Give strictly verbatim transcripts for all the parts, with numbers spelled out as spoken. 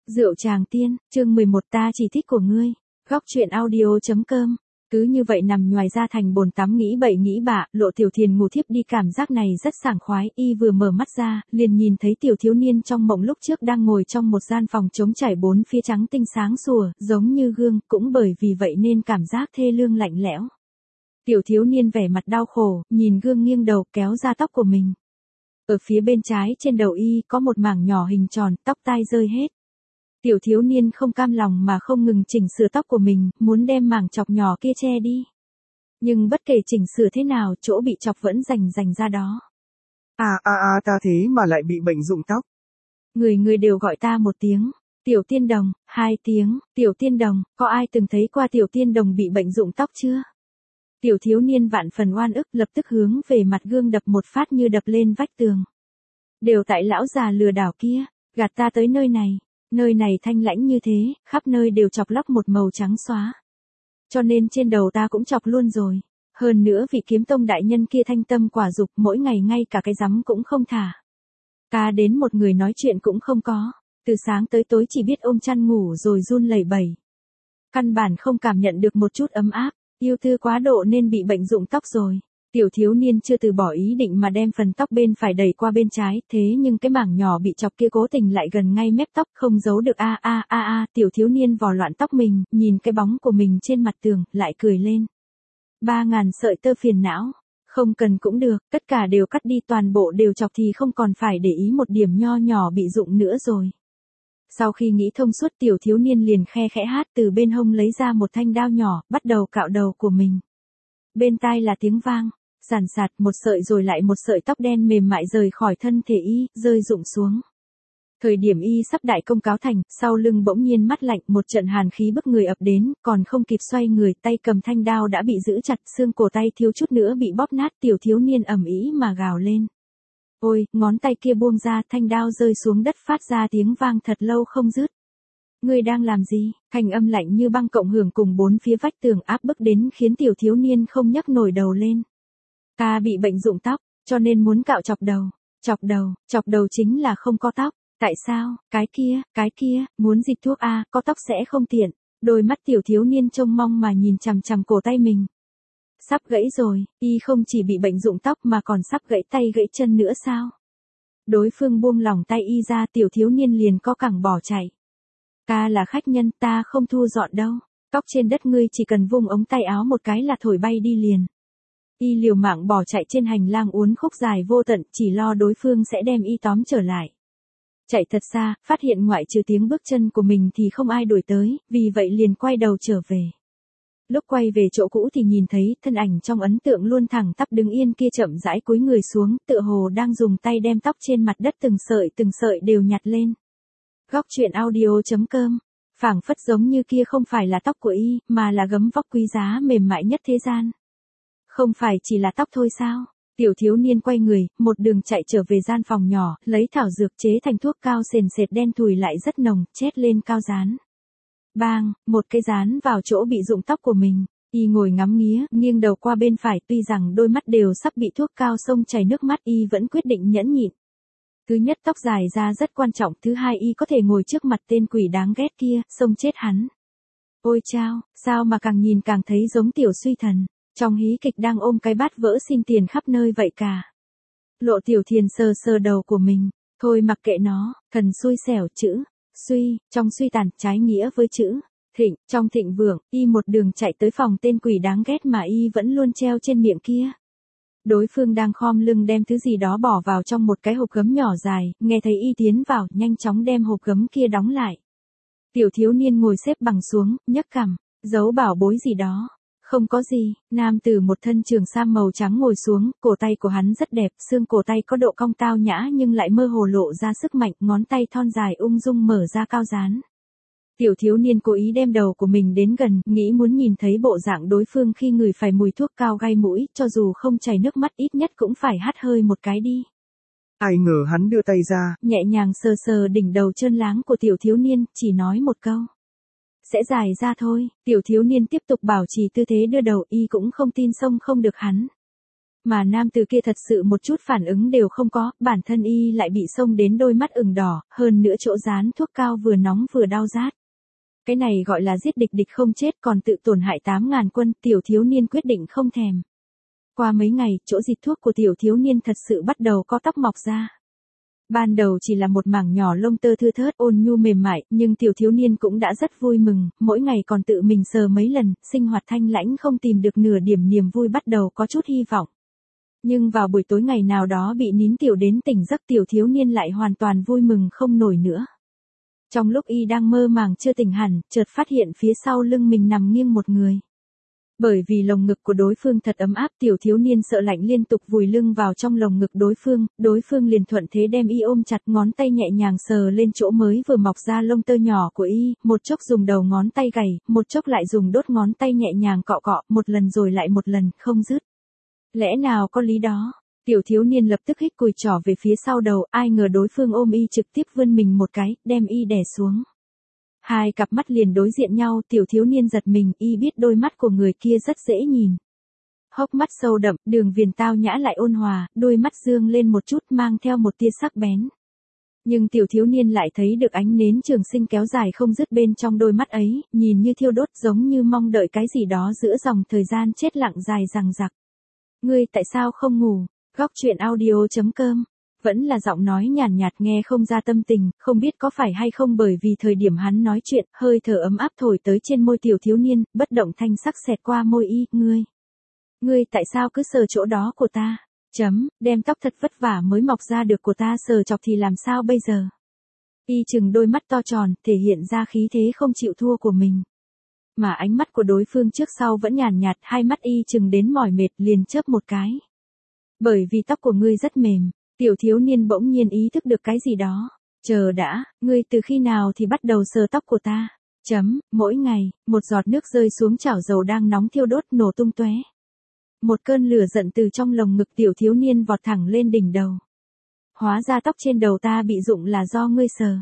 Rượu Tràng Tiên, chương mười một ta chỉ thích của ngươi. Góc truyện audio.com. Cứ như vậy nằm nhoài ra thành bồn tắm nghĩ bậy nghĩ bạ, Lộ Tiểu Thiền ngủ thiếp đi, cảm giác này rất sảng khoái. Y vừa mở mắt ra, liền nhìn thấy tiểu thiếu niên trong mộng lúc trước đang ngồi trong một gian phòng trống trải, bốn phía trắng tinh sáng sủa, giống như gương, cũng bởi vì vậy nên cảm giác thê lương lạnh lẽo. Tiểu thiếu niên vẻ mặt đau khổ, nhìn gương nghiêng đầu kéo ra tóc của mình. Ở phía bên trái trên đầu y có một mảng nhỏ hình tròn, tóc tai rơi hết. Tiểu thiếu niên không cam lòng mà không ngừng chỉnh sửa tóc của mình, muốn đem mảng chọc nhỏ kia che đi. Nhưng bất kể chỉnh sửa thế nào, chỗ bị chọc vẫn rành rành ra đó. À à à ta thế mà lại bị bệnh rụng tóc. Người người đều gọi ta một tiếng. Tiểu Tiên Đồng, hai tiếng, Tiểu Tiên Đồng, có ai từng thấy qua Tiểu Tiên Đồng bị bệnh rụng tóc chưa? Tiểu thiếu niên vạn phần oan ức, lập tức hướng về mặt gương đập một phát như đập lên vách tường. Đều tại lão già lừa đảo kia, gạt ta tới nơi này. Nơi này thanh lãnh như thế, khắp nơi đều chọc lóc một màu trắng xóa. Cho nên trên đầu ta cũng chọc luôn rồi. Hơn nữa vị kiếm tông đại nhân kia thanh tâm quả dục, mỗi ngày ngay cả cái rắm cũng không thả. Ta đến một người nói chuyện cũng không có. Từ sáng tới tối chỉ biết ôm chăn ngủ rồi run lẩy bẩy. Căn bản không cảm nhận được một chút ấm áp, yêu tư quá độ nên bị bệnh rụng tóc rồi. Tiểu thiếu niên chưa từ bỏ ý định mà đem phần tóc bên phải đẩy qua bên trái, thế nhưng cái mảng nhỏ bị chọc kia cố tình lại gần ngay mép tóc, không giấu được. A a a a, tiểu thiếu niên vò loạn tóc mình, nhìn cái bóng của mình trên mặt tường, lại cười lên. Ba ngàn sợi tơ phiền não, không cần cũng được, tất cả đều cắt đi, toàn bộ đều chọc thì không còn phải để ý một điểm nho nhỏ bị rụng nữa rồi. Sau khi nghĩ thông suốt, tiểu thiếu niên liền khe khẽ hát, từ bên hông lấy ra một thanh đao nhỏ, bắt đầu cạo đầu của mình. Bên tai là tiếng vang. Sàn sạt, một sợi rồi lại một sợi tóc đen mềm mại rời khỏi thân thể y, rơi rụng xuống. Thời điểm y sắp đại công cáo thành, sau lưng bỗng nhiên mát lạnh, một trận hàn khí bức người ập đến, còn không kịp xoay người, tay cầm thanh đao đã bị giữ chặt, xương cổ tay thiếu chút nữa bị bóp nát, tiểu thiếu niên ầm ĩ mà gào lên. Ôi, ngón tay kia buông ra, thanh đao rơi xuống đất phát ra tiếng vang thật lâu không dứt. Ngươi đang làm gì? Thanh âm lạnh như băng cộng hưởng cùng bốn phía vách tường áp bức đến khiến tiểu thiếu niên không nhấc nổi đầu lên. Ta bị bệnh rụng tóc, cho nên muốn cạo chọc đầu. Chọc đầu, chọc đầu chính là không có tóc. Tại sao? Cái kia, cái kia, muốn dịch thuốc a, có tóc sẽ không tiện. Đôi mắt tiểu thiếu niên trông mong mà nhìn chằm chằm cổ tay mình. Sắp gãy rồi, y không chỉ bị bệnh rụng tóc mà còn sắp gãy tay gãy chân nữa sao? Đối phương buông lỏng tay y ra, tiểu thiếu niên liền co cẳng bỏ chạy. Ta là khách nhân, ta không thu dọn đâu. Tóc trên đất ngươi chỉ cần vung ống tay áo một cái là thổi bay đi liền. Y liều mạng bỏ chạy trên hành lang uốn khúc dài vô tận, chỉ lo đối phương sẽ đem y tóm trở lại. Chạy thật xa, phát hiện ngoại trừ tiếng bước chân của mình thì không ai đuổi tới, vì vậy liền quay đầu trở về. Lúc quay về chỗ cũ thì nhìn thấy thân ảnh trong ấn tượng luôn thẳng tắp đứng yên kia chậm rãi cúi người xuống, tựa hồ đang dùng tay đem tóc trên mặt đất từng sợi từng sợi đều nhặt lên. Góc truyện audio.com. Phảng phất giống như kia không phải là tóc của y, mà là gấm vóc quý giá mềm mại nhất thế gian. Không phải chỉ là tóc thôi sao? Tiểu thiếu niên quay người, một đường chạy trở về gian phòng nhỏ, lấy thảo dược chế thành thuốc cao sền sệt đen thùi lại rất nồng, chét lên cao dán. Bang, một cái dán vào chỗ bị rụng tóc của mình. Y ngồi ngắm nghía, nghiêng đầu qua bên phải, tuy rằng đôi mắt đều sắp bị thuốc cao xông chảy nước mắt, y vẫn quyết định nhẫn nhịn. Thứ nhất, tóc dài ra rất quan trọng, thứ hai, y có thể ngồi trước mặt tên quỷ đáng ghét kia, xông chết hắn. Ôi chao, sao mà càng nhìn càng thấy giống tiểu suy thần. Trong hí kịch đang ôm cái bát vỡ xin tiền khắp nơi vậy cả. Lộ Tiểu Thiền sờ sờ đầu của mình. Thôi mặc kệ nó, thần xui xẻo chữ. Suy, trong suy tàn, trái nghĩa với chữ. Thịnh, trong thịnh vượng, y một đường chạy tới phòng tên quỷ đáng ghét mà y vẫn luôn treo trên miệng kia. Đối phương đang khom lưng đem thứ gì đó bỏ vào trong một cái hộp gấm nhỏ dài, nghe thấy y tiến vào, nhanh chóng đem hộp gấm kia đóng lại. Tiểu thiếu niên ngồi xếp bằng xuống, nhấc cằm, giấu bảo bối gì đó. Không có gì, nam tử một thân trường sam màu trắng ngồi xuống, cổ tay của hắn rất đẹp, xương cổ tay có độ cong tao nhã nhưng lại mơ hồ lộ ra sức mạnh, ngón tay thon dài ung dung mở ra cao dán. Tiểu thiếu niên cố ý đem đầu của mình đến gần, nghĩ muốn nhìn thấy bộ dạng đối phương khi ngửi phải mùi thuốc cao gai mũi, cho dù không chảy nước mắt ít nhất cũng phải hắt hơi một cái đi. Ai ngờ hắn đưa tay ra, nhẹ nhàng sờ sờ đỉnh đầu trơn láng của tiểu thiếu niên, chỉ nói một câu. Sẽ dài ra thôi, tiểu thiếu niên tiếp tục bảo trì tư thế đưa đầu, y cũng không tin xông không được hắn. Mà nam từ kia thật sự một chút phản ứng đều không có, bản thân y lại bị xông đến đôi mắt ửng đỏ, hơn nữa chỗ dán thuốc cao vừa nóng vừa đau rát. Cái này gọi là giết địch địch không chết còn tự tổn hại tám ngàn quân, tiểu thiếu niên quyết định không thèm. Qua mấy ngày, chỗ dịch thuốc của tiểu thiếu niên thật sự bắt đầu có tóc mọc ra. Ban đầu chỉ là một mảng nhỏ lông tơ thưa thớt ôn nhu mềm mại, nhưng tiểu thiếu niên cũng đã rất vui mừng, mỗi ngày còn tự mình sờ mấy lần, sinh hoạt thanh lãnh không tìm được nửa điểm niềm vui bắt đầu có chút hy vọng. Nhưng vào buổi tối ngày nào đó bị nín tiểu đến tỉnh giấc tiểu thiếu niên lại hoàn toàn vui mừng không nổi nữa. Trong lúc y đang mơ màng chưa tỉnh hẳn, chợt phát hiện phía sau lưng mình nằm nghiêng một người. Bởi vì lồng ngực của đối phương thật ấm áp tiểu thiếu niên sợ lạnh liên tục vùi lưng vào trong lồng ngực đối phương, đối phương liền thuận thế đem y ôm chặt ngón tay nhẹ nhàng sờ lên chỗ mới vừa mọc ra lông tơ nhỏ của y, một chốc dùng đầu ngón tay gảy, một chốc lại dùng đốt ngón tay nhẹ nhàng cọ cọ, một lần rồi lại một lần, không dứt. Lẽ nào có lý đó? Tiểu thiếu niên lập tức hít cùi trỏ về phía sau đầu, ai ngờ đối phương ôm y trực tiếp vươn mình một cái, đem y đè xuống. Hai cặp mắt liền đối diện nhau, tiểu thiếu niên giật mình, y biết đôi mắt của người kia rất dễ nhìn. Hốc mắt sâu đậm, đường viền tao nhã lại ôn hòa, đôi mắt dương lên một chút mang theo một tia sắc bén. Nhưng tiểu thiếu niên lại thấy được ánh nến trường sinh kéo dài không dứt bên trong đôi mắt ấy, nhìn như thiêu đốt giống như mong đợi cái gì đó giữa dòng thời gian chết lặng dài dằng dặc. Ngươi tại sao không ngủ? Góc truyện audio chấm com. Vẫn là giọng nói nhàn nhạt, nhạt nghe không ra tâm tình, không biết có phải hay không bởi vì thời điểm hắn nói chuyện, hơi thở ấm áp thổi tới trên môi tiểu thiếu niên, bất động thanh sắc xẹt qua môi y, ngươi. Ngươi tại sao cứ sờ chỗ đó của ta? Chấm, đem tóc thật vất vả mới mọc ra được của ta sờ chọc thì làm sao bây giờ? Y chừng đôi mắt to tròn, thể hiện ra khí thế không chịu thua của mình. Mà ánh mắt của đối phương trước sau vẫn nhàn nhạt, hai mắt y chừng đến mỏi mệt liền chớp một cái. Bởi vì tóc của ngươi rất mềm. Tiểu thiếu niên bỗng nhiên ý thức được cái gì đó. Chờ đã, ngươi từ khi nào thì bắt đầu sờ tóc của ta? Chấm, mỗi ngày, một giọt nước rơi xuống chảo dầu đang nóng thiêu đốt nổ tung tóe. Một cơn lửa giận từ trong lồng ngực tiểu thiếu niên vọt thẳng lên đỉnh đầu. Hóa ra tóc trên đầu ta bị rụng là do ngươi sờ.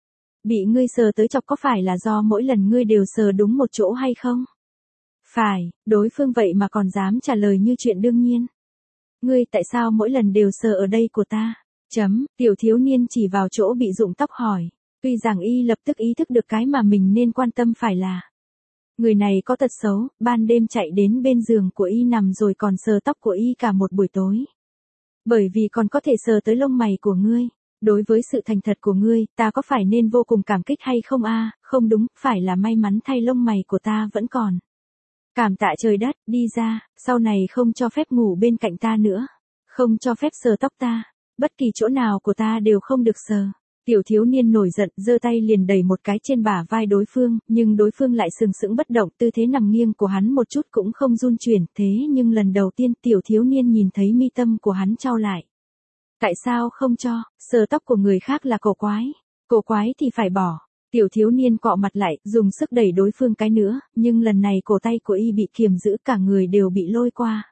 Bị ngươi sờ tới chọc có phải là do mỗi lần ngươi đều sờ đúng một chỗ hay không? Phải, đối phương vậy mà còn dám trả lời như chuyện đương nhiên. Ngươi tại sao mỗi lần đều sờ ở đây của ta? Chấm, tiểu thiếu niên chỉ vào chỗ bị rụng tóc hỏi. Tuy rằng y lập tức ý thức được cái mà mình nên quan tâm phải là. Người này có tật xấu, ban đêm chạy đến bên giường của y nằm rồi còn sờ tóc của y cả một buổi tối. Bởi vì còn có thể sờ tới lông mày của ngươi. Đối với sự thành thật của ngươi, ta có phải nên vô cùng cảm kích hay không a? Không đúng, phải là may mắn thay lông mày của ta vẫn còn. Cảm tạ trời đất, đi ra, sau này không cho phép ngủ bên cạnh ta nữa. Không cho phép sờ tóc ta. Bất kỳ chỗ nào của ta đều không được sờ. Tiểu thiếu niên nổi giận, giơ tay liền đẩy một cái trên bả vai đối phương, nhưng đối phương lại sừng sững bất động, tư thế nằm nghiêng của hắn một chút cũng không run chuyển, thế nhưng lần đầu tiên tiểu thiếu niên nhìn thấy mi tâm của hắn chau lại. Tại sao không cho, sờ tóc của người khác là cổ quái, cổ quái thì phải bỏ. Tiểu thiếu niên cọ mặt lại, dùng sức đẩy đối phương cái nữa, nhưng lần này cổ tay của y bị kiềm giữ cả người đều bị lôi qua.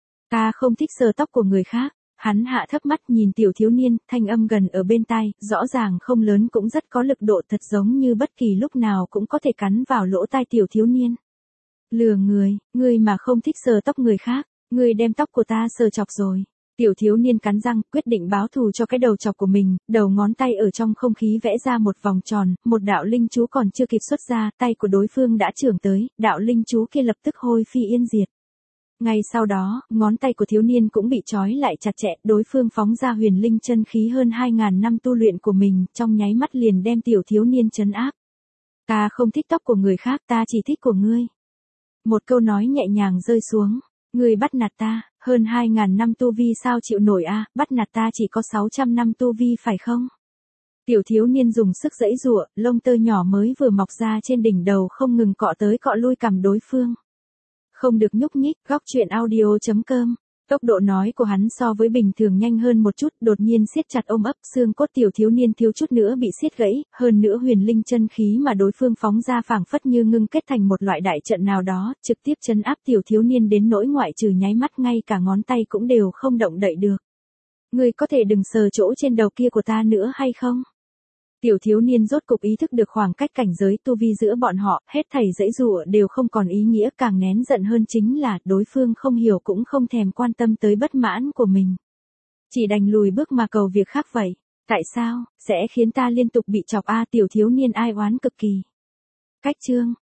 Ta không thích sờ tóc của người khác. Hắn hạ thấp mắt nhìn tiểu thiếu niên, thanh âm gần ở bên tai, rõ ràng không lớn cũng rất có lực độ thật giống như bất kỳ lúc nào cũng có thể cắn vào lỗ tai tiểu thiếu niên. Lừa người, ngươi mà không thích sờ tóc người khác, ngươi đem tóc của ta sờ chọc rồi. Tiểu thiếu niên cắn răng, quyết định báo thù cho cái đầu chọc của mình, đầu ngón tay ở trong không khí vẽ ra một vòng tròn, một đạo linh chú còn chưa kịp xuất ra, tay của đối phương đã chưởng tới, đạo linh chú kia lập tức hôi phi yên diệt. Ngay sau đó, ngón tay của thiếu niên cũng bị trói lại chặt chẽ, đối phương phóng ra huyền linh chân khí hơn hai ngàn năm tu luyện của mình, trong nháy mắt liền đem tiểu thiếu niên trấn áp. Ta không thích tóc của người khác, ta chỉ thích của ngươi. Một câu nói nhẹ nhàng rơi xuống, ngươi bắt nạt ta, hơn hai ngàn năm tu vi sao chịu nổi a, bắt nạt ta chỉ có sáu trăm năm tu vi phải không? Tiểu thiếu niên dùng sức giãy giụa, lông tơ nhỏ mới vừa mọc ra trên đỉnh đầu không ngừng cọ tới cọ lui cằm đối phương. Không được nhúc nhích, góc truyện audio chấm com. Tốc độ nói của hắn so với bình thường nhanh hơn một chút, đột nhiên siết chặt ôm ấp, xương cốt tiểu thiếu niên thiếu chút nữa bị siết gãy, hơn nữa huyền linh chân khí mà đối phương phóng ra phảng phất như ngưng kết thành một loại đại trận nào đó, trực tiếp trấn áp tiểu thiếu niên đến nỗi ngoại trừ nháy mắt ngay cả ngón tay cũng đều không động đậy được. Ngươi có thể đừng sờ chỗ trên đầu kia của ta nữa hay không? Tiểu thiếu niên rốt cục ý thức được khoảng cách cảnh giới tu vi giữa bọn họ, hết thảy giãy giụa đều không còn ý nghĩa, càng nén giận hơn chính là đối phương không hiểu cũng không thèm quan tâm tới bất mãn của mình. Chỉ đành lùi bước mà cầu việc khác vậy. Tại sao, sẽ khiến ta liên tục bị chọc a tiểu thiếu niên ai oán cực kỳ. Cách chương